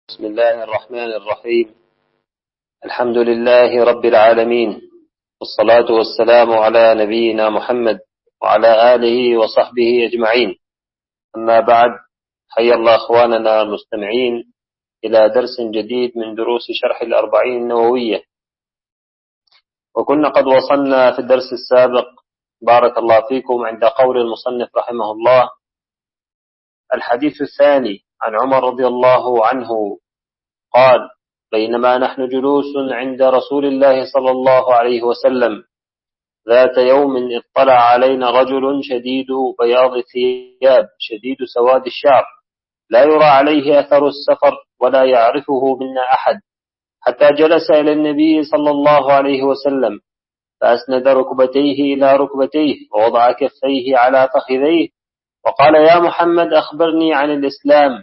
بسم الله الرحمن الرحيم. الحمد لله رب العالمين، والصلاة والسلام على نبينا محمد وعلى آله وصحبه أجمعين. أما بعد، حيا الله أخواننا المستمعين إلى درس جديد من دروس شرح الأربعين النووية. وكنا قد وصلنا في الدرس السابق بارك الله فيكم عند قول المصنف رحمه الله: الحديث الثاني عن عمر رضي الله عنه قال: بينما نحن جلوس عند رسول الله صلى الله عليه وسلم ذات يوم اطلع علينا رجل شديد بياض الثياب شديد سواد الشعر، لا يرى عليه أثر السفر ولا يعرفه منا أحد، حتى جلس إلى النبي صلى الله عليه وسلم فأسند ركبتيه إلى ركبتيه ووضع كفيه على فخذيه وقال: يا محمد أخبرني عن الإسلام.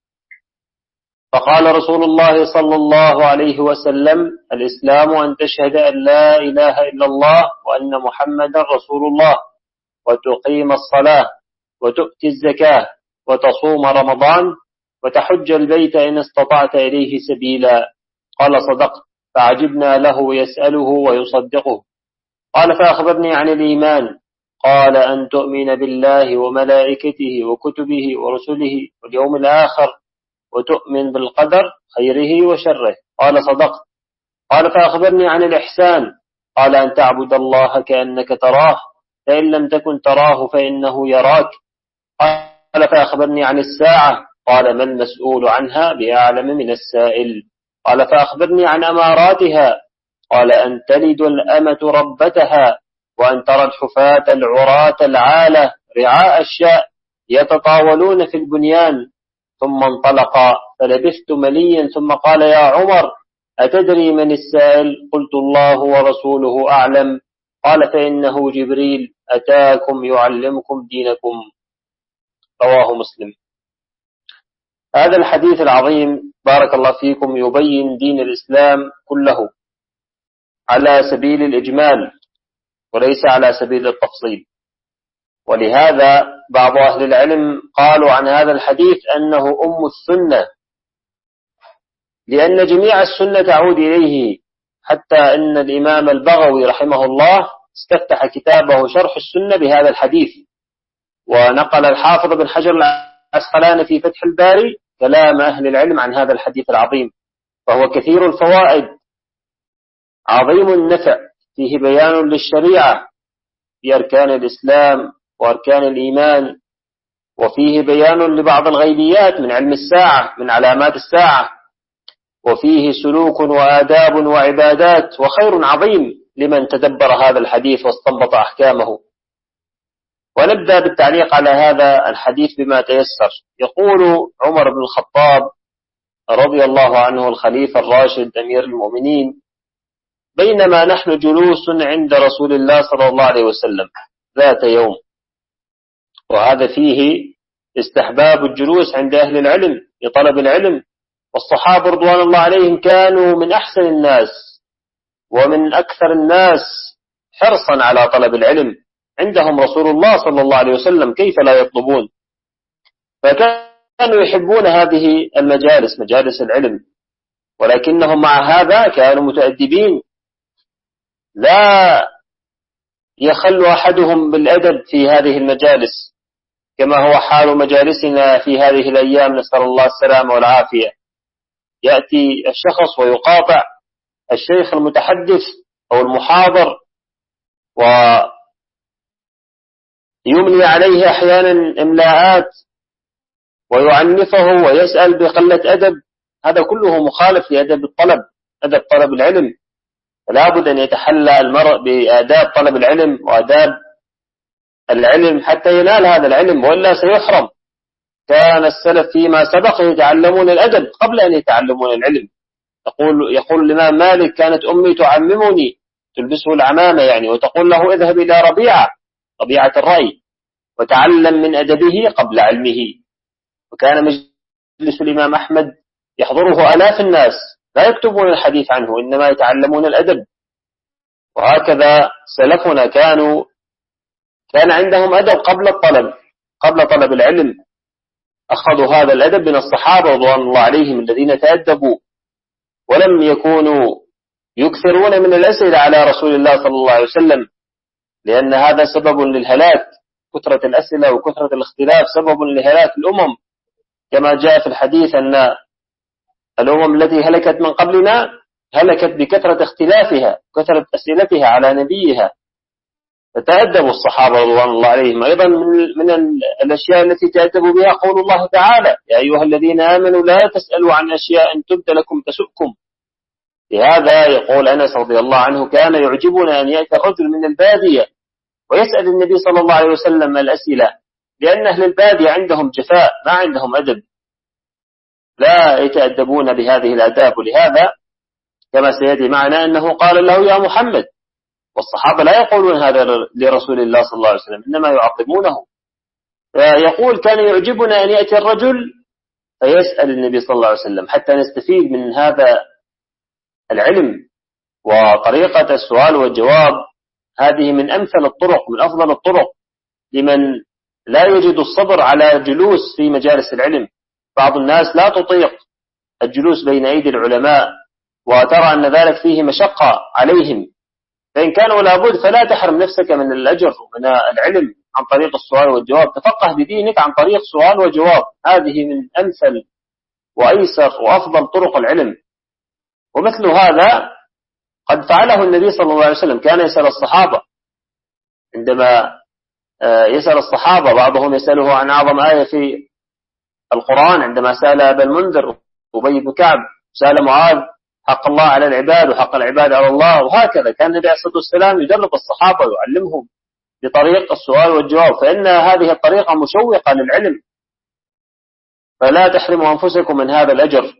فقال رسول الله صلى الله عليه وسلم: الإسلام أن تشهد أن لا إله إلا الله وأن محمدا رسول الله، وتقيم الصلاة، وتؤتي الزكاة، وتصوم رمضان، وتحج البيت إن استطعت إليه سبيلا. قال: صدقت. فعجبنا له يسأله ويصدقه. قال: فأخبرني عن الإيمان. قال: أن تؤمن بالله وملائكته وكتبه ورسله واليوم الآخر، وتؤمن بالقدر خيره وشره. قال: صدقت. قال: فأخبرني عن الإحسان. قال: أن تعبد الله كأنك تراه، فإن لم تكن تراه فإنه يراك. قال: فأخبرني عن الساعة. قال: ما المسؤول عنها بأعلم من السائل. قال: فأخبرني عن أماراتها. قال: أن تلد الأمة ربتها، وأن ترى الحفاة العراة العالة رعاء الشاء يتطاولون في البنيان. ثم انطلق فلبثت مليا، ثم قال: يا عمر، أتدري من السائل؟ قلت: الله ورسوله أعلم. قال: فإنه جبريل أتاكم يعلمكم دينكم. رواه مسلم. هذا الحديث العظيم بارك الله فيكم يبين دين الإسلام كله على سبيل الإجمال وليس على سبيل التفصيل. ولهذا بعض أهل العلم قالوا عن هذا الحديث أنه أم السنة، لأن جميع السنة تعود إليه، حتى أن الإمام البغوي رحمه الله استفتح كتابه شرح السنة بهذا الحديث، ونقل الحافظ بن حجر العسقلاني في فتح الباري كلام أهل العلم عن هذا الحديث العظيم، فهو كثير الفوائد عظيم النفع، فيه بيان للشريعة في أركان الإسلام وأركان الإيمان، وفيه بيان لبعض الغيبيات من علم الساعة من علامات الساعة، وفيه سلوك وآداب وعبادات وخير عظيم لمن تدبر هذا الحديث واستنبط أحكامه. ونبدأ بالتعليق على هذا الحديث بما تيسر. يقول عمر بن الخطاب رضي الله عنه الخليفة الراشد أمير المؤمنين: بينما نحن جلوس عند رسول الله صلى الله عليه وسلم ذات يوم. وهذا فيه استحباب الجلوس عند أهل العلم لطلب العلم، والصحابة رضوان الله عليهم كانوا من أحسن الناس ومن أكثر الناس حرصا على طلب العلم، عندهم رسول الله صلى الله عليه وسلم، كيف لا يطلبون؟ فكانوا يحبون هذه المجالس، مجالس العلم، ولكنهم مع هذا كانوا متأدبين، لا يخل أحدهم بالأدب في هذه المجالس كما هو حال مجالسنا في هذه الأيام، نسأل الله السلامة والعافية. يأتي الشخص ويقاطع الشيخ المتحدث أو المحاضر ويملي عليه أحيانا إملاءات ويعنفه ويسأل بقلة أدب، هذا كله مخالف لأدب الطلب، أدب طلب العلم. فلا بد أن يتحلى المرء بآداب طلب العلم وآداب العلم حتى ينال هذا العلم، وإلا سيحرم. كان السلف فيما سبق يتعلمون الأدب قبل أن يتعلمون العلم. يقول الإمام مالك: كانت أمي تعممني، تلبسه العمامة يعني، وتقول له: اذهب إلى ربيعة الرأي وتعلم من أدبه قبل علمه. وكان مجلس الإمام أحمد يحضره آلاف الناس لا يكتبون الحديث عنه، إنما يتعلمون الأدب. وهكذا سلفنا كان عندهم أدب قبل طلب العلم. أخذوا هذا الأدب من الصحابة رضوان الله عليهم الذين تأدبوا ولم يكونوا يكثرون من الأسئلة على رسول الله صلى الله عليه وسلم، لأن هذا سبب للهلاك. كثرة الأسئلة وكثرة الاختلاف سبب لهلاك الأمم، كما جاء في الحديث أن الأمم التي هلكت من قبلنا هلكت بكثرة اختلافها، كثرة أسئلتها على نبيها. فتأدبوا الصحابة رضوان الله عليهم. أيضا من الأشياء التي تأدبوا بها قول الله تعالى: يا أيها الذين آمنوا لا تسألوا عن أشياء إن تبد لكم تسؤكم. لهذا يقول أنس رضي الله عنه: كان يعجبنا أن يأتي الرجل من البادية ويسأل النبي صلى الله عليه وسلم الأسئلة، لأن أهل البادية عندهم جفاء، ما عندهم أدب، لا يتأدبون بهذه الآداب. ولهذا كما سيأتي معنا أنه قال له: يا محمد. والصحابة لا يقولون هذا لرسول الله صلى الله عليه وسلم، إنما يعظمونه. فيقول: كان يعجبنا أن يأتي الرجل فيسأل النبي صلى الله عليه وسلم، حتى نستفيد من هذا العلم. وطريقة السؤال والجواب هذه من أمثل الطرق، من أفضل الطرق لمن لا يجد الصبر على جلوس في مجالس العلم. بعض الناس لا تطيق الجلوس بين أيدي العلماء، وترى أن ذلك فيه مشقة عليهم. فإن كان ولا بد فلا تحرم نفسك من الأجر ومن العلم عن طريق السؤال والجواب. تفقه بدينك عن طريق سؤال وجواب، هذه من أمثل وأيسر وأفضل طرق العلم. ومثل هذا قد فعله النبي صلى الله عليه وسلم، كان يسأل الصحابة. عندما يسأل الصحابة بعضهم يسأله عن أعظم آية في القرآن، عندما سأل أبا المنذر أبي بن كعب، سأل معاذ حق الله على العباد وحق العباد على الله، وهكذا كان النبي عليه الصلاة والسلام يدرب الصحابة ويعلمهم بطريقة السؤال والجواب، فإن هذه الطريقة مشوقة للعلم، فلا تحرموا أنفسكم من هذا الأجر.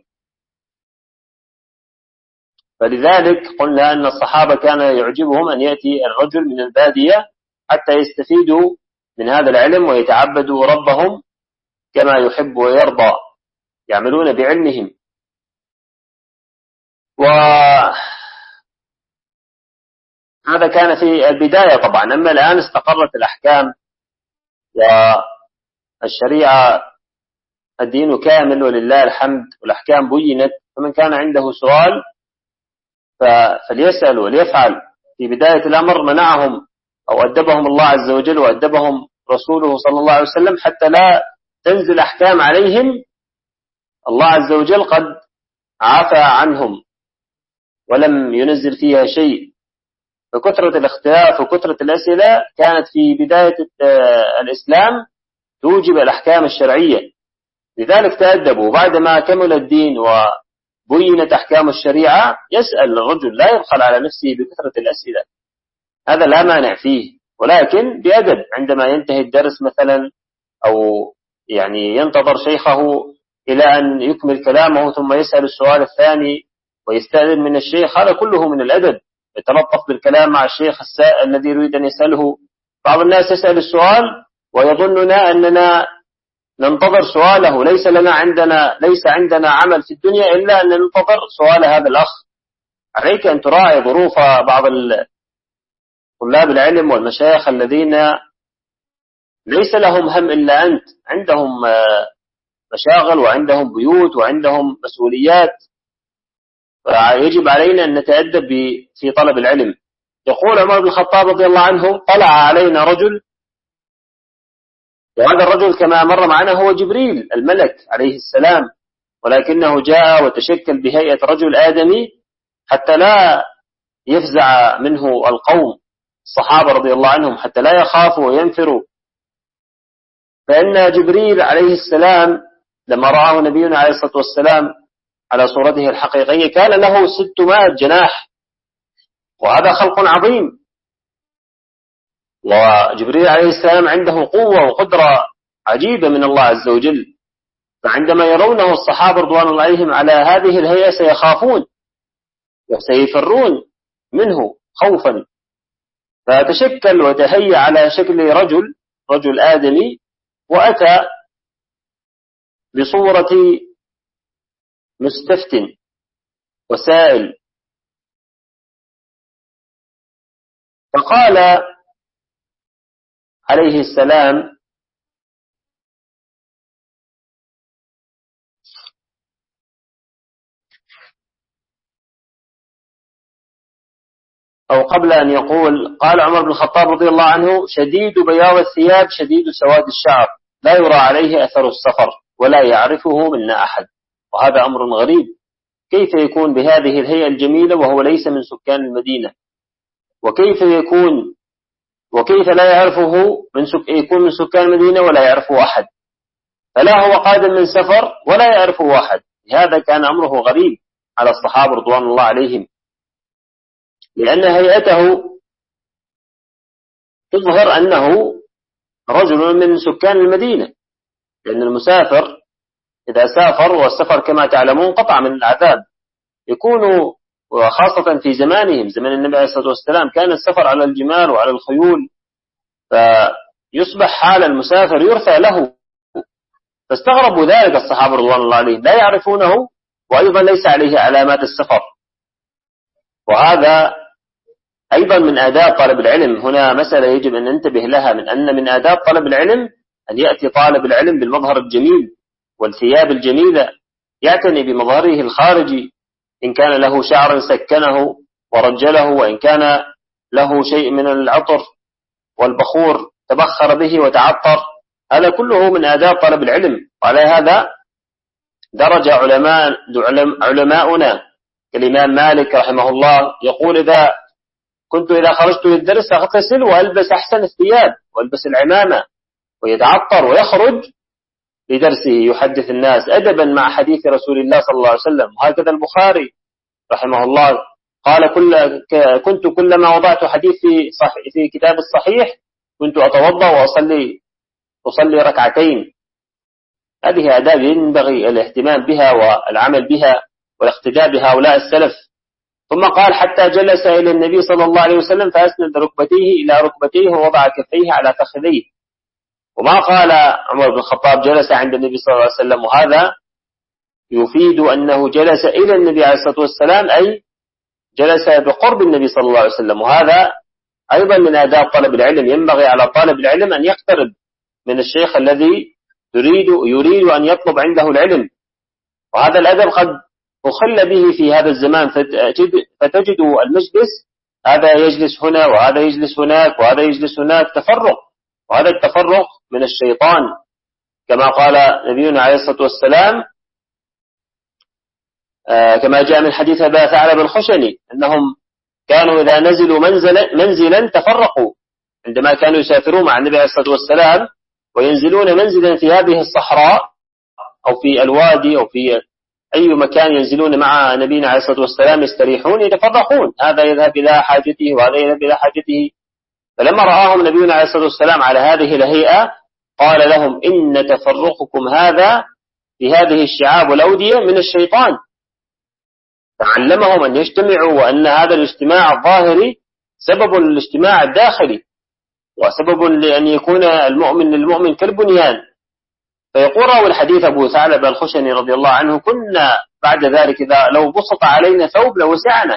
فلذلك قلنا أن الصحابة كان يعجبهم أن يأتي الرجل من البادية حتى يستفيدوا من هذا العلم ويتعبدوا ربهم كما يحب ويرضى، يعملون بعلمهم. وهذا كان في البداية طبعا. أما الآن استقرت الأحكام والشريعة، الدين كامل ولله الحمد، والأحكام بينت. فمن كان عنده سؤال فليسأل وليفعل. في بداية الأمر منعهم أو أدبهم الله عز وجل وأدبهم رسوله صلى الله عليه وسلم حتى لا تنزل أحكام عليهم. الله عز وجل قد عفى عنهم ولم ينزل فيها شيء. فكثرة الاختلاف وكثرة الأسئلة كانت في بداية الإسلام توجب الأحكام الشرعية، لذلك تأدبوا. بعدما كمل الدين وبينت أحكام الشريعة يسأل الرجل، لا يبخل على نفسه بكثرة الأسئلة، هذا لا مانع فيه، ولكن بأدب. عندما ينتهي الدرس مثلا أو يعني ينتظر شيخه إلى أن يكمل كلامه ثم يسأل السؤال الثاني ويستأذن من الشيخ، هذا كله من الأدب. يتلطف بالكلام مع الشيخ الذي يريد أن يسأله. بعض الناس يسأل السؤال ويظننا أننا ننتظر سؤاله، ليس عندنا عمل في الدنيا إلا أن ننتظر سؤال هذا الأخ. عليك أن تراعي ظروف بعض طلاب العلم والمشايخ الذين ليس لهم هم إلا أنت، عندهم مشاغل وعندهم بيوت وعندهم مسؤوليات، فيجب علينا أن نتأدب في طلب العلم. يقول عمر بن الخطاب رضي الله عنه: طلع علينا رجل، وهذا الرجل كما مر معنا هو جبريل الملك عليه السلام، ولكنه جاء وتشكل بهيئة رجل آدمي حتى لا يفزع منه القوم الصحابة رضي الله عنهم، حتى لا يخافوا وينفروا. فإن جبريل عليه السلام لما رآه نبينا عليه الصلاة والسلام على صورته الحقيقية كان له 600 جناح، وهذا خلق عظيم. وجبريل عليه السلام عنده قوة وقدرة عجيبة من الله عز وجل، فعندما يرونه الصحابة رضوان الله عليهم على هذه الهيئة سيخافون وسيفرون منه خوفا. فتشكل وتهيأ على شكل رجل آدمي، وأتى بصورة مستفت وسائل، فقال عليه السلام: أو قبل أن يقول قال عمر بن الخطاب رضي الله عنه: شديد بياض الثياب شديد سواد الشعر لا يرى عليه أثر السفر ولا يعرفه منا أحد. وهذا أمر غريب، كيف يكون بهذه الهيئة الجميلة وهو ليس من سكان المدينة؟ وكيف لا يعرفه يكون من سكان المدينة ولا يعرفه أحد؟ فلا هو قادم من سفر ولا يعرفه أحد. هذا كان أمره غريب على الصحابة رضوان الله عليهم، لأن هيئته تظهر أنه رجل من سكان المدينة، لأن المسافر إذا سافر، والسفر كما تعلمون قطع من العذاب، يكون وخاصة في زمانهم زمن النبي عليه الصلاة والسلام كان السفر على الجمال وعلى الخيول، فيصبح حال المسافر يرثى له. فاستغربوا ذلك الصحابة رضوان الله عليهم، لا يعرفونه وأيضا ليس عليه علامات السفر. وهذا أيضا من آداب طالب العلم. هنا مسألة يجب أن ننتبه لها، من آداب طالب العلم أن يأتي طالب العلم بالمظهر الجميل والثياب الجميلة، يعتني بمظهره الخارجي، إن كان له شعر سكنه ورجله، وإن كان له شيء من العطر والبخور تبخر به وتعطر. هذا كله من آداب طالب العلم. وعلى هذا درج علماؤنا كالإمام مالك رحمه الله يقول: إذا خرجت للدرس أغتسل وألبس أحسن الثياب وألبس العمامة ويتعطر ويخرج لدرسه يحدث الناس أدبا مع حديث رسول الله صلى الله عليه وسلم. وهكذا البخاري رحمه الله قال: كنت كلما وضعت حديث في كتاب الصحيح كنت أتوضأ وأصلي ركعتين. هذه آداب ينبغي الاهتمام بها والعمل بها والاقتداء بهؤلاء السلف. ثم قال: حتى جلس إلى النبي صلى الله عليه وسلم فأسند ركبتيه إلى ركبتيه ووضع كفيه على فخذيه. وما قال عمر بن الخطاب جلس عند النبي صلى الله عليه وسلم، وهذا يفيد أنه جلس إلى النبي عليه الصلاة والسلام، أي جلس بقرب النبي صلى الله عليه وسلم. وهذا أيضا من آداب طالب العلم، ينبغي على طالب العلم أن يقترب من الشيخ الذي يريد أن يطلب عنده العلم. وهذا الأدب قد أخل به في هذا الزمان، فتجد المجلس هذا يجلس هنا وهذا يجلس هناك وهذا يجلس هناك، تفرق، وهذا التفرق من الشيطان، كما قال نبينا عليه الصلاة والسلام كما جاء من حديث أبا ثعلب الخشني أنهم كانوا إذا نزلوا منزلا تفرقوا، عندما كانوا يسافرون مع النبي عليه الصلاة والسلام وينزلون منزلا في هذه الصحراء أو في الوادي أو في أي مكان ينزلون مع نبينا عليه الصلاة والسلام يستريحون يتفرقون، هذا يذهب إلى حاجته وهذا يذهب إلى حاجته. فلما رآهم نبينا عليه الصلاة والسلام على هذه الهيئة قال لهم: إن تفرقكم هذا في هذه الشعاب والأودية من الشيطان. تعلمهم أن يجتمعوا، وأن هذا الاجتماع الظاهري سبب الاجتماع الداخلي، وسبب لأن يكون المؤمن للمؤمن كالبنيان. فيقول راوي الحديث أبو ثعلب الخشني رضي الله عنه: كنا بعد ذلك إذا لو بسط علينا ثوب لوسعنا.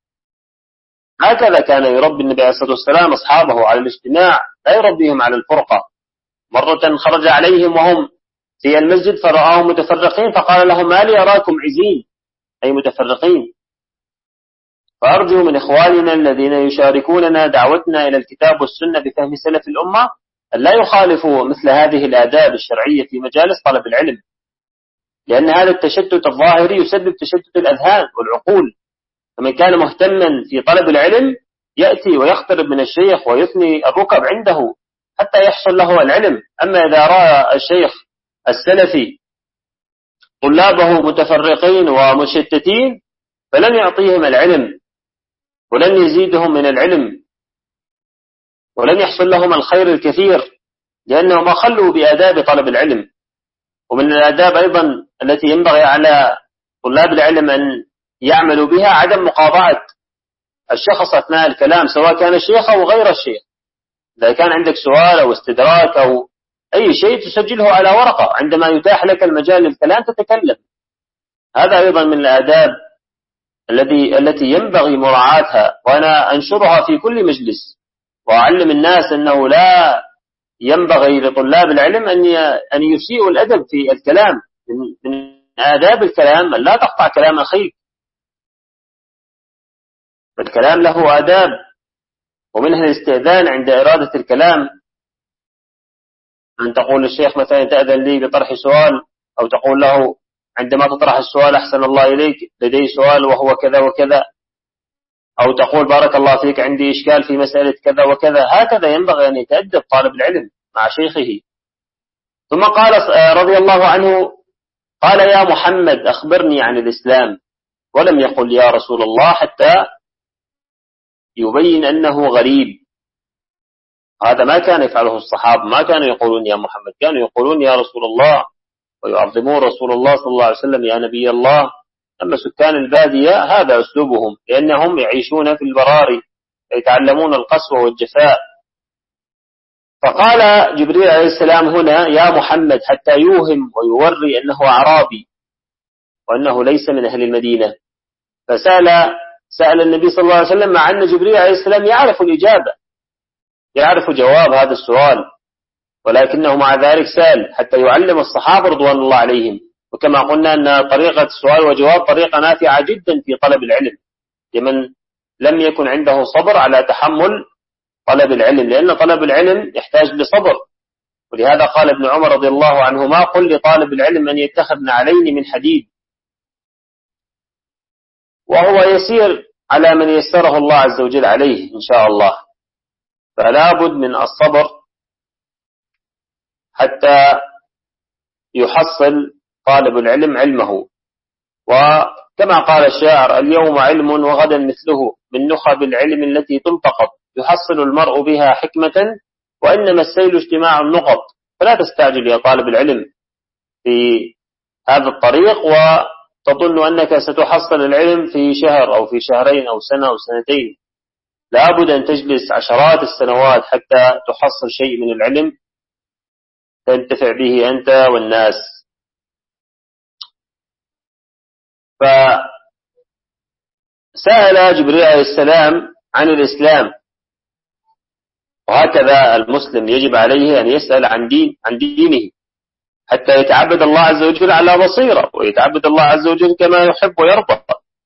هكذا كان يربي النبي عليه الصلاة والسلام أصحابه على الاجتماع، لا يربيهم على الفرقة. مرة خرج عليهم وهم في المسجد فرآهم متفرقين فقال لهم: ما لي أراكم عزين، أي متفرقين. فأرجو من إخواننا الذين يشاركوننا دعوتنا إلى الكتاب والسنة بفهم سلف الأمة أن لا يخالفوا مثل هذه الآداب الشرعية في مجالس طلب العلم، لأن هذا التشتت الظاهري يسبب تشتت الأذهان والعقول. فمن كان مهتما في طلب العلم يأتي ويقترب من الشيخ ويثني الركب عنده حتى يحصل له العلم. أما إذا رأى الشيخ السلفي طلابه متفرقين ومشتتين فلن يعطيهم العلم ولن يزيدهم من العلم ولن يحصل لهم الخير الكثير، لأنهم أخلوا بآداب طلب العلم. ومن الآداب أيضا التي ينبغي على طلاب العلم أن يعملوا بها عدم مقاطعة الشخص أثناء الكلام، سواء كان الشيخ أو غير الشيخ. إذا كان عندك سؤال أو استدراك أو أي شيء تسجله على ورقة، عندما يتاح لك المجال للكلام تتكلم. هذا أيضا من الآداب التي ينبغي مراعاتها، وأنا أنشرها في كل مجلس وأعلم الناس أنه لا ينبغي لطلاب العلم أن يسيئوا الأدب في الكلام. من آداب الكلام أن لا تقطع كلام أخيك. فالكلام له آداب، ومنها الاستئذان عند إرادة الكلام، أن تقول للشيخ مثلا تأذن لي بطرح سؤال، أو تقول له عندما تطرح السؤال أحسن الله إليك لدي سؤال وهو كذا وكذا، أو تقول بارك الله فيك عندي إشكال في مسألة كذا وكذا. هكذا ينبغي أن يتأدب طالب العلم مع شيخه. ثم قال رضي الله عنه، قال يا محمد أخبرني عن الإسلام، ولم يقل يا رسول الله حتى يبين أنه غريب. هذا ما كان يفعله الصحابة، ما كانوا يقولون يا محمد، كانوا يقولون يا رسول الله، ويعظمون رسول الله صلى الله عليه وسلم يا نبي الله. أما سكان البادية هذا أسلوبهم، لأنهم يعيشون في البراري، يتعلمون القسوة والجفاء. فقال جبريل عليه السلام هنا يا محمد حتى يوهم ويوري أنه أعرابي، وأنه ليس من أهل المدينة. سأل النبي صلى الله عليه وسلم، مع أن جبريل عليه السلام يعرف الإجابة، يعرف جواب هذا السؤال، ولكنه مع ذلك سأل حتى يعلم الصحابة رضوان الله عليهم. وكما قلنا أن طريقة السؤال وجواب طريقة نافعة جدا في طلب العلم لمن لم يكن عنده صبر على تحمل طلب العلم، لأن طلب العلم يحتاج لصبر. ولهذا قال ابن عمر رضي الله عنهما قل لطالب العلم أن يتخذ نعلين من حديد، وهو يسير على من يسره الله عز وجل عليه إن شاء الله. فلا بد من الصبر حتى يحصل طالب العلم علمه. وكما قال الشاعر اليوم علم وغدا مثله، من نخب العلم التي تلتقط، يحصل المرء بها حكمة وإنما السيل اجتماع النقط. فلا تستعجل يا طالب العلم في هذا الطريق وتظن أنك ستحصل العلم في شهر أو في شهرين أو سنة أو سنتين. لا بد أن تجلس عشرات السنوات حتى تحصل شيء من العلم تنتفع به أنت والناس. فسأل جبريل عليه السلام عن الإسلام، وهكذا المسلم يجب عليه أن يسأل عن دينه حتى يتعبد الله عز وجل على بصيرة، ويتعبد الله عز وجل كما يحب ويرضى.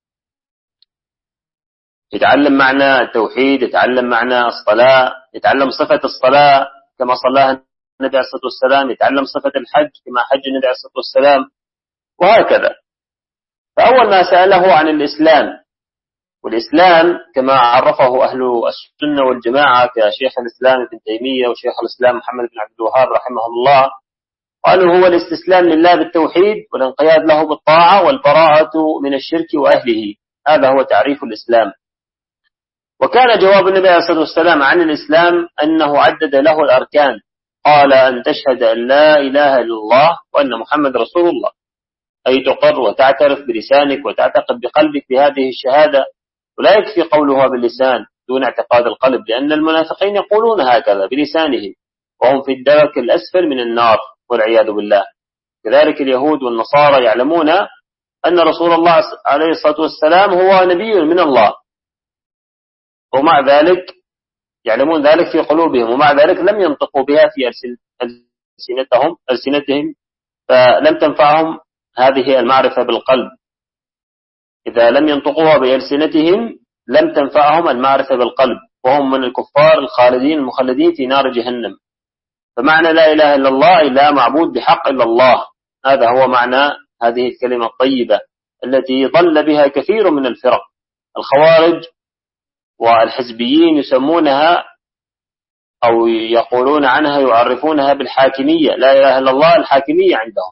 يتعلم معنى التوحيد، يتعلم معنى الصلاة، يتعلم صفة الصلاة كما صلاها النبي عليه الصلاة والسلام، يتعلم صفة الحج كما حج النبي عليه الصلاة والسلام، وهكذا. فأول ما سأله عن الإسلام، والإسلام كما عرفه أهل السنة والجماعة كشيخ الإسلام ابن تيمية وشيخ الإسلام محمد بن عبد الوهاب رحمه الله، قالوا هو الاستسلام لله بالتوحيد والانقياد له بالطاعة والبراءة من الشرك وأهله. هذا هو تعريف الإسلام. وكان جواب النبي عليه الصلاة والسلام عن الإسلام أنه عدد له الأركان، قال أن تشهد أن لا إله إلا الله وأن محمد رسول الله، أي تقر وتعترف بلسانك وتعتقد بقلبك بهذه الشهادة، ولا يكفي قولها باللسان دون اعتقاد القلب، لأن المنافقين يقولون هكذا بلسانهم وهم في الدرك الأسفل من النار والعياذ بالله. كذلك اليهود والنصارى يعلمون أن رسول الله عليه الصلاة والسلام هو نبي من الله، ومع ذلك يعلمون ذلك في قلوبهم، ومع ذلك لم ينطقوا بها في ألسنتهم، فلم تنفعهم هذه المعرفة بالقلب. إذا لم ينطقوها بألسنتهم لم تنفعهم المعرفة بالقلب، وهم من الكفار الخالدين المخلدين في نار جهنم. فمعنى لا إله إلا الله لا معبود بحق إلا الله، هذا هو معنى هذه الكلمة الطيبة التي ضل بها كثير من الفرق. الخوارج والحزبيين يسمونها أو يقولون عنها يعرفونها بالحاكمية، لا إله إلا الله الحاكمية عندهم،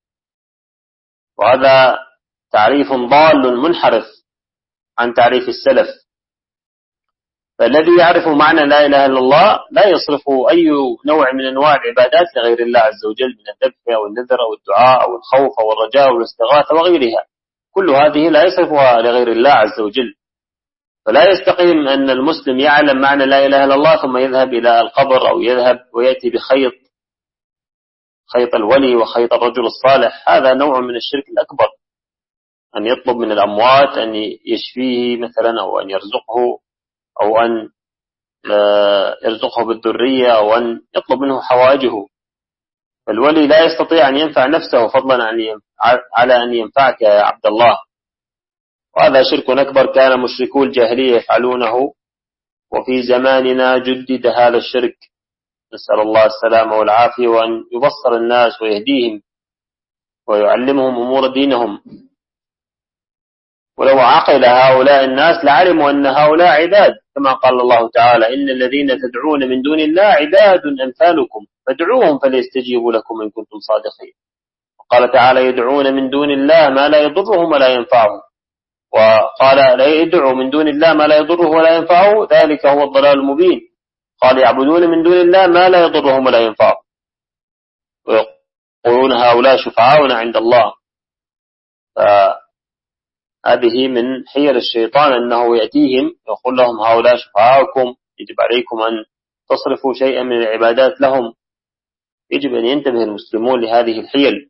وهذا تعريف ضال منحرف عن تعريف السلف. فالذي يعرف معنى لا إله إلا الله لا يصرف أي نوع من أنواع العبادات لغير الله عز وجل، من الذبح أو النذر أو الدعاء أو الخوف أو الرجاء والاستغاثة وغيرها، كل هذه لا يصرفها لغير الله عز وجل. فلا يستقيم أن المسلم يعلم معنى لا إله إلا الله ثم يذهب إلى القبر أو يذهب ويأتي بخيط الولي وخيط الرجل الصالح. هذا نوع من الشرك الأكبر، أن يطلب من الأموات أن يشفيه مثلا، أو أن يرزقه، أو أن يرزقه بالذرية، أو أن يطلب منه حوائجه. فالولي لا يستطيع أن ينفع نفسه فضلا على أن ينفعك يا عبد الله. وهذا شرك أكبر كان مشركو الجاهلية يفعلونه، وفي زماننا جدد هذا الشرك، نسأل الله السلامة والعافية، وأن يبصر الناس ويهديهم ويعلمهم أمور دينهم. ولو عقل هؤلاء الناس لعلموا أن هؤلاء عباد، كما قال الله تعالى: إن الذين تدعون من دون الله عباد أمثالكم فادعوهم فليستجيبوا لكم إن كنتم صادقين. وقال تعالى: يدعون من دون الله ما لا يضرهم ولا ينفعهم. وقال: لا يدعوا من دون الله ما لا يضره ولا ينفعه ذلك هو الضلال المبين. قال: يعبدون من دون الله ما لا يضرهم ولا ينفعهم ويقولون هؤلاء شفعاؤنا عند الله. فهذه من حيل الشيطان، أنه يأتيهم يقول لهم هؤلاء شفعاؤكم، يجب عليكم أن تصرفوا شيئا من العبادات لهم. يجب أن ينتبه المسلمون لهذه الحيل.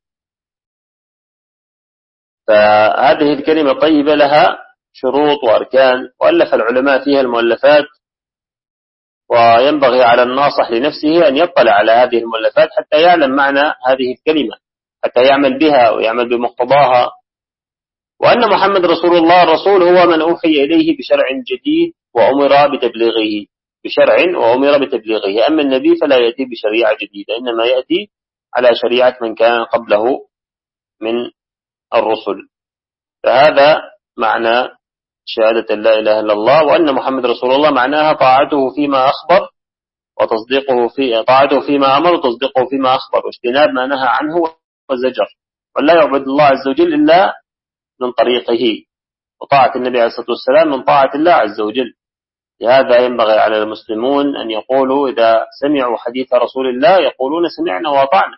فهذه الكلمة طيبة لها شروط وأركان، وألف العلماء فيها المؤلفات، وينبغي على الناصح لنفسه أن يطلع على هذه المؤلفات حتى يعلم معنى هذه الكلمة، حتى يعمل بها ويعمل بمقتضاها. وأن محمد رسول الله، الرسول هو من أوحي إليه بشرع جديد وأمر بتبليغه، بشرع وأمر بتبليغه. أما النبي فلا يأتي بشريعة جديدة، إنما يأتي على شريعة من كان قبله من الرسل. فهذا معنى شهادة لا إله إلا الله. وأن محمد رسول الله معناها طاعته فيما أخبر وتصديقه طاعته فيما أمر وتصديقه فيما أخبر، واجتناب ما نهى عنه وزجر، ولا يعبد الله عز وجل إلا من طريقه، وطاعة النبي عليه الصلاة والسلام من طاعة الله عز وجل. لهذا ينبغي على المسلمون أن يقولوا إذا سمعوا حديث رسول الله يقولون سمعنا وأطعنا.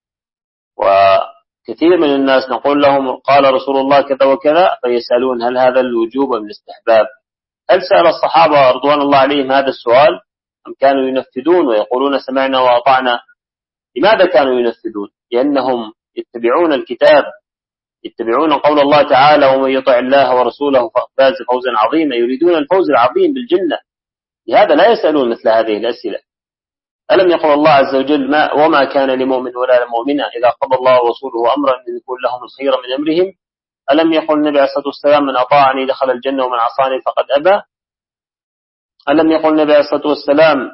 وكثير من الناس نقول لهم قال رسول الله كذا وكذا، فيسألون هل هذا الوجوب أم الاستحباب؟ هل سأل الصحابة رضوان الله عليهم هذا السؤال أم كانوا ينفذون ويقولون سمعنا وأطعنا؟ لماذا كانوا ينفذون؟ لأنهم يتبعون الكتاب، يتبعون قول الله تعالى: ومن يطع الله ورسوله فاز فوزا عظيما، يريدون الفوز العظيم بالجنة. لهذا لا يسألون مثل هذه الأسئلة. ألم يقل الله عز وجل: وما كان لمؤمن ولا لمؤمنة إذا قضى الله ورسوله أمرا أن يكون لهم الخير من أمرهم؟ ألم يقل النبي عليه الصلاة والسلام: من أطاعني دخل الجنة ومن عصاني فقد أبى؟ ألم يقل النبي عليه الصلاة والسلام: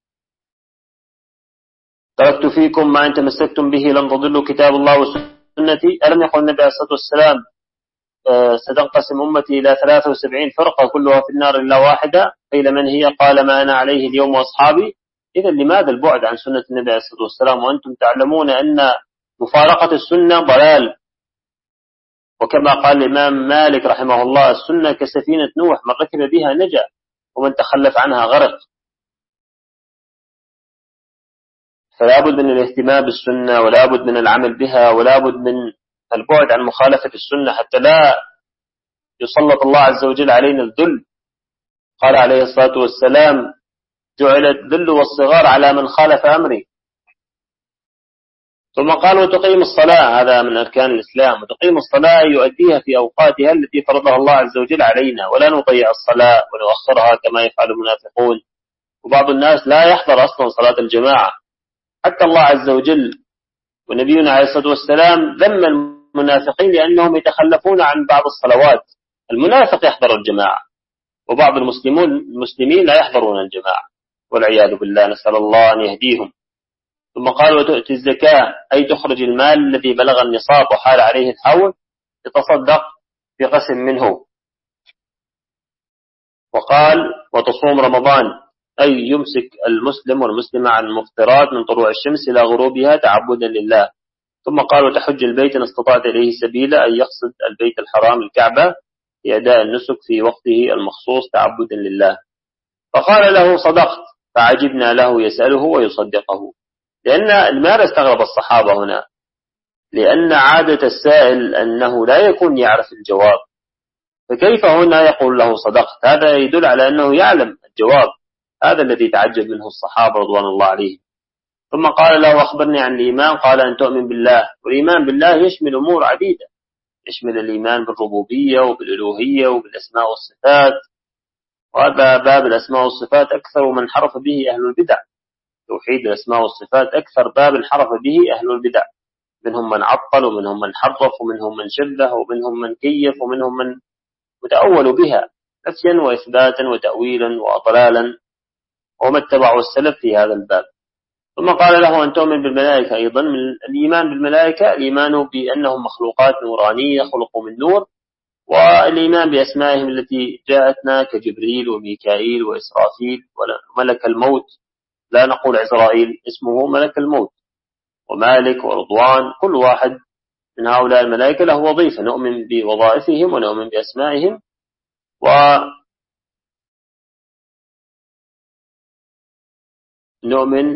تركت فيكم ما إن تمسكتم به لن تضلوا كتاب الله وسنتي؟ ألم يقل النبي عليه الصلاة والسلام: ستنقسم أمتي إلى 73 فرقة كلها في النار إلا واحدة؟ قيل من هي؟ قال ما أنا عليه اليوم وأصحابي. إذا لماذا البعد عن سنة النبي عليه الصلاة والسلام وأنتم تعلمون أن مفارقة السنة ضلال؟ وكما قال الإمام مالك رحمه الله: السنة كسفينة نوح، من ركب بها نجا ومن تخلف عنها غرق. فلا بد من الاهتمام بالسنة، ولا بد من العمل بها، ولا بد من البعد عن مخالفة السنة حتى لا يسلط الله عز وجل علينا الذل. قال عليه الصلاة والسلام: جعل الذل والصغار على من خالف أمري. ثم قال: وتقيم الصلاة، هذا من أركان الإسلام، وتقيم الصلاة يؤديها في أوقاتها التي فرضها الله عز وجل علينا، ولا نضيع الصلاة ونؤخرها كما يفعل المنافقون. وبعض الناس لا يحضر أصلا صلاة الجماعة. حتى الله عز وجل ونبينا عليه الصلاة والسلام ذم المنافقين لأنهم يتخلفون عن بعض الصلوات. المنافق يحضر الجماعة، وبعض المسلمين لا يحضرون الجماعة والعياذ بالله، نسأل الله أن يهديهم. ثم قال: وتؤتي الزكاة، أي تخرج المال الذي بلغ النصاب وحال عليه الحول يتصدق بقسم منه. وقال: وتصوم رمضان، أي يمسك المسلم والمسلمة عن المفطرات من طلوع الشمس إلى غروبها تعبدا لله. ثم قال: وتحج البيت إن استطعت إليه سبيلا، أي يقصد البيت الحرام الكعبة لأداء النسك في وقته المخصوص تعبدا لله. فقال له: صدقت. فعجبنا له يسأله ويصدقه. لماذا استغرب الصحابة هنا؟ لأن عادة السائل أنه لا يكون يعرف الجواب، فكيف هنا يقول له صدقت؟ هذا يدل على أنه يعلم الجواب. هذا الذي تعجب منه الصحابة رضوان الله عليهم. ثم قال له: أخبرني عن الإيمان. قال: أن تؤمن بالله. والإيمان بالله يشمل أمور عديدة، يشمل الإيمان بالربوبية وبالألوهية وبالأسماء والصفات. وهذا باب الأسماء والصفات أكثر من حرف به أهل البدع. توحيد الأسماء والصفات أكثر باب حرف به أهل البدع، منهم من عطل ومنهم من حرف ومنهم من شبه ومنهم من كيف ومنهم من وتأولوا بها نفيا وإثباتا وتأويلا وضلالا، وما اتبعوا السلف في هذا الباب. ثم قال له أن تؤمن بالملائكة أيضا. من الإيمان بالملائكة الإيمان بأنهم مخلوقات نورانية خلقوا من نور، والإيمان بأسمائهم التي جاءتنا كجبريل وميكائيل وإسرافيل وملك الموت، لا نقول عزرائيل، اسمه ملك الموت، ومالك ورضوان. كل واحد من هؤلاء الملائكة له وظيفة، نؤمن بوظائفهم ونؤمن بأسمائهم، ونؤمن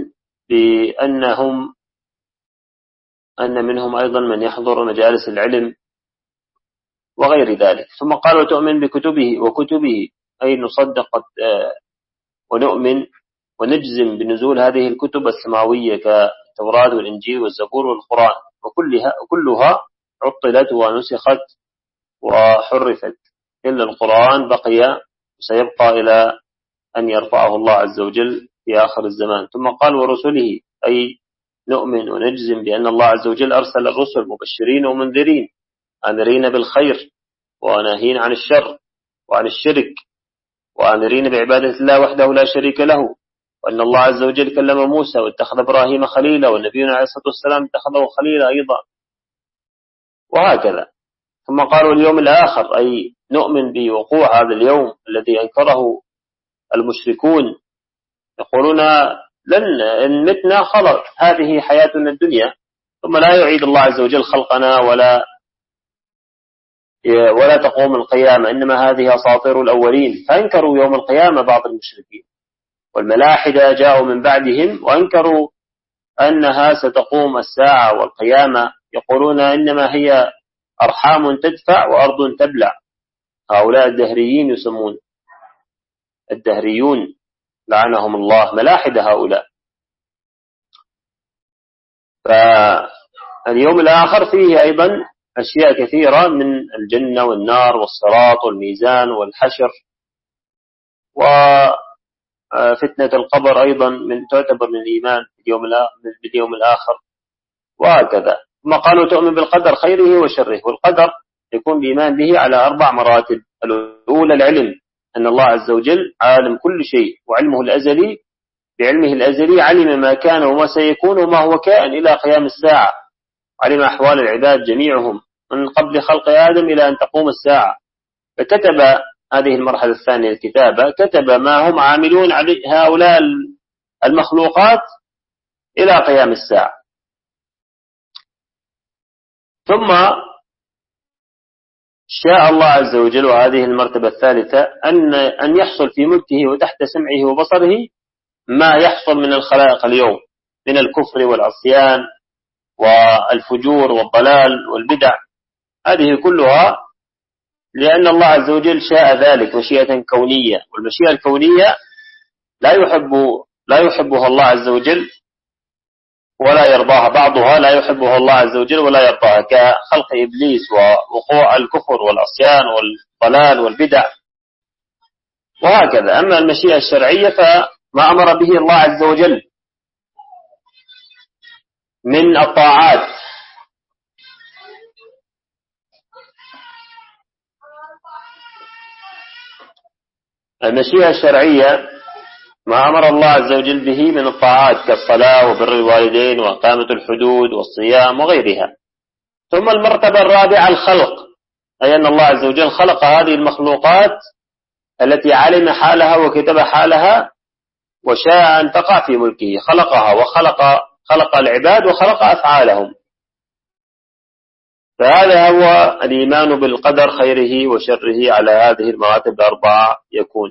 أن منهم أيضا من يحضر مجالس العلم وغير ذلك. ثم قال وتؤمن وكتبه، أي نصدق ونؤمن ونجزم بنزول هذه الكتب السماوية كالتوراة والإنجيل والزبور والقرآن، وكلها عطلت ونسخت وحرفت، إلا القرآن بقي وسيبقى إلى أن يرفعه الله عز وجل في آخر الزمان. ثم قال ورسله، أي نؤمن ونجزم بأن الله عز وجل أرسل الرسل مبشرين ومنذرين، آمرين بالخير وناهين عن الشر وعن الشرك، وآمرين بعبادة الله وحده لا شريك له، وأن الله عز وجل كلم موسى واتخذ إبراهيم خليلا، والنبينا عليه الصلاة والسلام اتخذه خليلا أيضا، وهكذا. ثم قالوا اليوم الآخر، أي نؤمن بوقوع هذا اليوم الذي أنكره المشركون، يقولون إن متنا خلق، هذه حياتنا الدنيا، ثم لا يعيد الله عز وجل خلقنا ولا تقوم القيامة، إنما هذه أساطير الأولين. فأنكروا يوم القيامة بعض المشركين، والملاحدة جاءوا من بعدهم وأنكروا أنها ستقوم الساعة والقيامة، يقولون إنما هي أرحام تدفع وأرض تبلع. هؤلاء الدهريين يسمون الدهريون لعنهم الله، ملاحدة هؤلاء. فاليوم الآخر فيه أيضا أشياء كثيرة من الجنة والنار والصراط والميزان والحشر، وفتنة القبر أيضا تعتبر من الإيمان باليوم الآخر، وهكذا. ثم قالوا تؤمن بالقدر خيره وشره. والقدر يكون الإيمان به على 4 مراتب. الأولى العلم، أن الله عز وجل عالم كل شيء، وعلمه الأزلي بعلمه الأزلي علم ما كان وما سيكون وما هو كائن إلى قيام الساعة، علم أحوال العباد جميعهم من قبل خلق آدم إلى أن تقوم الساعة. فكتب هذه المرحلة الثانية الكتابة، كتب ما هم عاملون عليه هؤلاء المخلوقات إلى قيام الساعة. ثم شاء الله عز وجل، وهذه المرتبة الثالثة، أن يحصل في ملكه وتحت سمعه وبصره ما يحصل من الخلائق اليوم من الكفر والعصيان والفجور والضلال والبدع، هذه كلها لأن الله عز وجل شاء ذلك مشيئة كونية. والمشيئة الكونية لا يحبها الله عز وجل ولا يرضاها، بعضها لا يحبها الله عز وجل ولا يرضاها، كخلق إبليس ووقوع الكفر والعصيان والضلال والبدع، وهكذا. أما المشيئة الشرعية فما أمر به الله عز وجل من الطاعات، المشيئة الشرعية ما أمر الله عز وجل به من الطاعات كالصلاة وبر الوالدين وإقامة الحدود والصيام وغيرها. ثم المرتبة الرابعة الخلق، أي أن الله عز وجل خلق هذه المخلوقات التي علم حالها وكتب حالها وشاء أن تقع في ملكه، خلقها خلق العباد وخلق أفعالهم. فهذا هو الإيمان بالقدر خيره وشره على هذه المراتب ال4 يكون.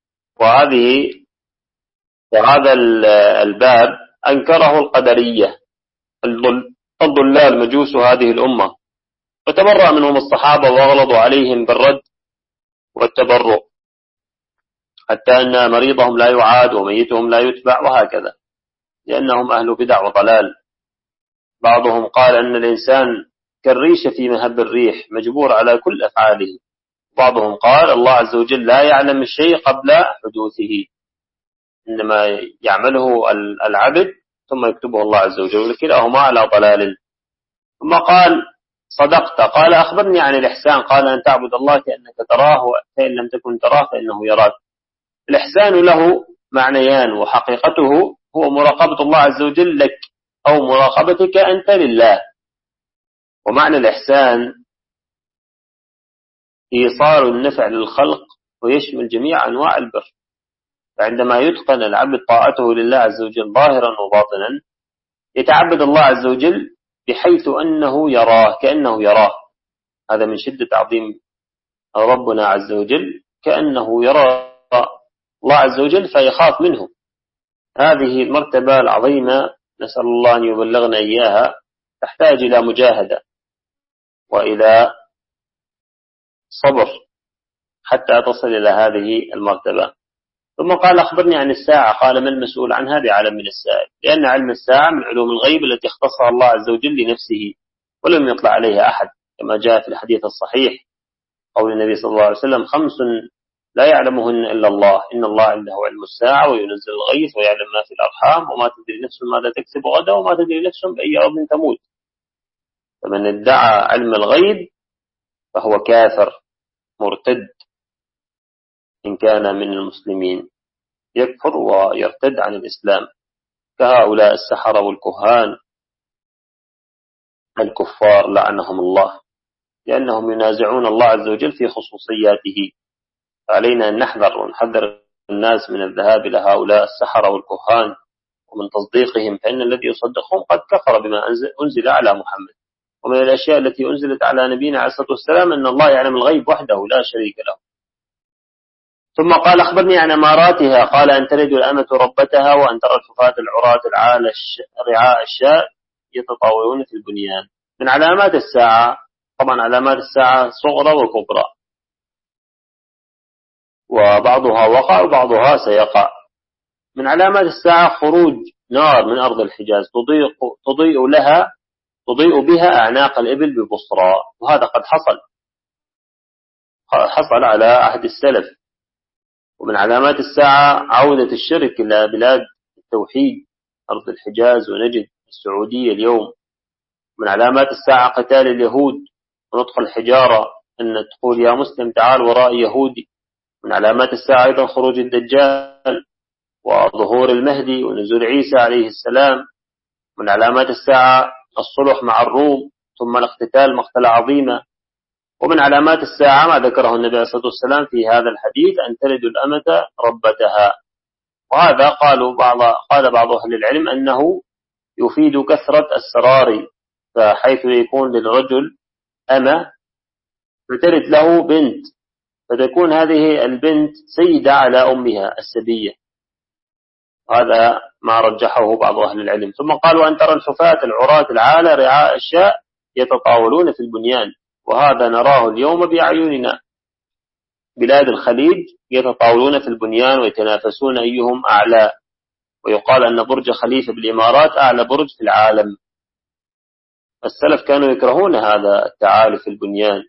وهذا الباب أنكره القدرية الضلال مجوس هذه الأمة، وتبرأ منهم الصحابة وأغلظوا عليهم بالرد والتبرؤ، حتى أن مريضهم لا يعاد وميتهم لا يتبع، وهكذا، لأنهم أهل بدع وضلال. بعضهم قال أن الإنسان كالريشة في مهب الريح مجبور على كل أفعاله. بعضهم قال الله عز وجل لا يعلم الشيء قبل حدوثه، إنما يعمله العبد ثم يكتبه الله عز وجل، كلاهما على ضلال. ثم قال صدقت. قال أخبرني عن الإحسان. قال أن تعبد الله كأنك تراه فإن لم تكن تراه فإنه يراك. الإحسان له معنيان، وحقيقته هو مراقبة الله عز وجل لك أو مراقبتك أنت لله. ومعنى الإحسان إيصال النفع للخلق ويشمل جميع أنواع البر. فعندما يتقن العبد طاعته لله عز وجل ظاهرا وباطنا يتعبد الله عز وجل بحيث أنه يراه كأنه يراه. هذا من شدة تعظيم ربنا عز وجل، كأنه يرى الله عز وجل فيخاف منه. هذه المرتبة العظيمة نسأل الله أن يبلغنا إياها، تحتاج إلى مجاهدة وإلى صبر حتى تصل إلى هذه المرتبة. ثم قال أخبرني عن الساعة. قال ما المسؤول عنها بعلم من السائل، لأن علم الساعة من علوم الغيب التي اختصها الله عز وجل لنفسه ولم يطلع عليها أحد، كما جاء في الحديث الصحيح قول النبي صلى الله عليه وسلم 5 لا يعلمهن إلا الله، إن الله عنده علم الساعة وينزل الغيث ويعلم ما في الأرحام وما تدري نفس ماذا تكسب غدا وما تدري نفس بأي أرض تموت. فمن ادعى علم الغيب فهو كافر مرتد إن كان من المسلمين، يكفر ويرتد عن الإسلام، كهؤلاء السحرة والكهان الكفار لعنهم الله، لأنهم ينازعون الله عز وجل في خصوصياته. فعلينا أن نحذر ونحذر الناس من الذهاب إلى هؤلاء السحرة والكهان ومن تصديقهم، فإن الذي يصدقهم قد كفر بما أنزل على محمد. ومن الأشياء التي أنزلت على نبينا عليه الصلاة والسلام أن الله يعلم الغيب وحده لا شريك له. ثم قال أخبرني عن أماراتها. قال أن تلد الأمة ربتها وأن ترى الحفاة العراة العالة رعاء الشاء يتطاولون في البنيان. من علامات الساعة، طبعا علامات الساعة صغرى وكبرى، وبعضها وقع وبعضها سيقع. من علامات الساعة خروج نار من أرض الحجاز تضيء بها أعناق الإبل ببصرى، وهذا قد حصل على عهد السلف. ومن علامات الساعة عودة الشرك إلى بلاد التوحيد، أرض الحجاز ونجد السعودية اليوم. من علامات الساعة قتال اليهود ونطق الحجارة، أن تقول يا مسلم تعال وراء يهودي. من علامات الساعة أيضا خروج الدجال وظهور المهدي ونزول عيسى عليه السلام. من علامات الساعة الصلح مع الروم ثم الاقتتال مقتلة عظيمة. ومن علامات الساعة ما ذكره النبي عليه الصلاة والسلام في هذا الحديث أن تلد الأمة ربتها. وهذا قال بعض أهل العلم أنه يفيد كثرة السرار، فحيث يكون للرجل أمة فتلد له بنت، فتكون هذه البنت سيدة على أمها السبية. هذا ما رجحه بعض أهل العلم. ثم قالوا أن ترى الحفاة العراة العالة رعاء الشاء يتطاولون في البنيان، وهذا نراه اليوم بأعيننا. بلاد الخليج يتطاولون في البنيان ويتنافسون أيهم أعلى، ويقال أن برج خليفة بالإمارات أعلى برج في العالم. السلف كانوا يكرهون هذا التعالي في البنيان،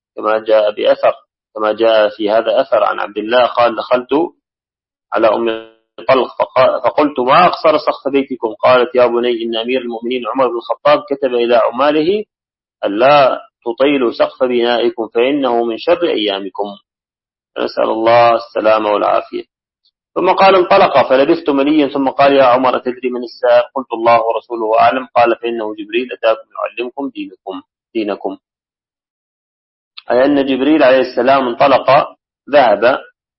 كما جاء في هذا أثر عن عبد الله قال دخلت على أم طلق فقلت ما أقصر سقف بيتكم؟ قالت يا بني إن أمير المؤمنين عمر بن الخطاب كتب إلى عماله ألا تطيلوا سقف بنائكم فإنه من شر أيامكم. نسأل الله السلامة والعافية. ثم قال انطلق فلبثت مليا ثم قال يا عمر تدري من السائل؟ قلت الله ورسوله أعلم. قال فإنه جبريل أتاكم يعلمكم دينكم. أي أن جبريل عليه السلام انطلق ذهب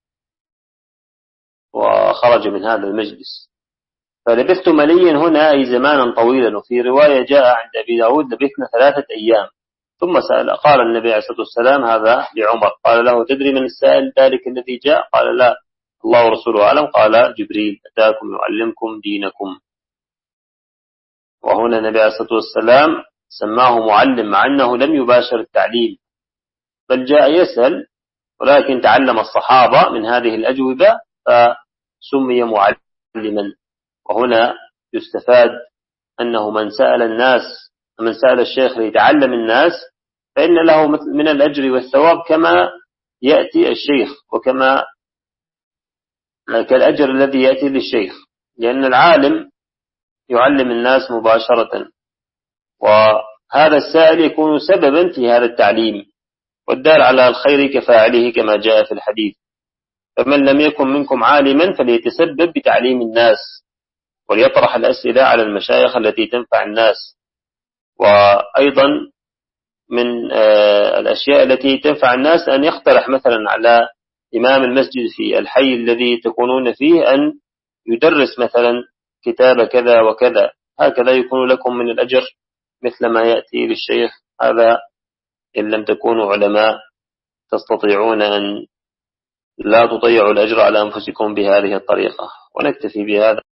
وخرج من هذا المجلس. فلبثت مليا هنا أي زمانا طويلا، وفي رواية جاء عند أبي داود لبثنا 3 أيام. ثم سأل قال النبي عليه الصلاة والسلام هذا لعمر، قال له تدري من السائل ذلك الذي جاء؟ قال لا، الله ورسوله أعلم. قال جبريل أتاكم يعلمكم دينكم. وهنا النبي عليه الصلاة والسلام سماه معلم، مع أنه لم يباشر التعليم بل جاء يسأل، ولكن تعلم الصحابة من هذه الأجوبة فسمي معلما. وهنا يستفاد أنه من سأل الشيخ ليتعلم الناس فإن له من الأجر والثواب كما يأتي الشيخ، وكما كالأجر الذي يأتي للشيخ، لأن العالم يعلم الناس مباشرة هذا السائل يكون سببا في هذا التعليم، والدال على الخير كفاعله كما جاء في الحديث. فمن لم يكن منكم عالما فليتسبب بتعليم الناس، وليطرح الأسئلة على المشايخ التي تنفع الناس. وأيضا من الأشياء التي تنفع الناس أن يقترح مثلا على إمام المسجد في الحي الذي تكونون فيه أن يدرس مثلا كتاب كذا وكذا، هكذا يكون لكم من الأجر مثل ما يأتي للشيخ هذا. إن لم تكونوا علماء تستطيعون أن لا تضيعوا الأجر على أنفسكم بهذه الطريقة. ونكتفي بهذا.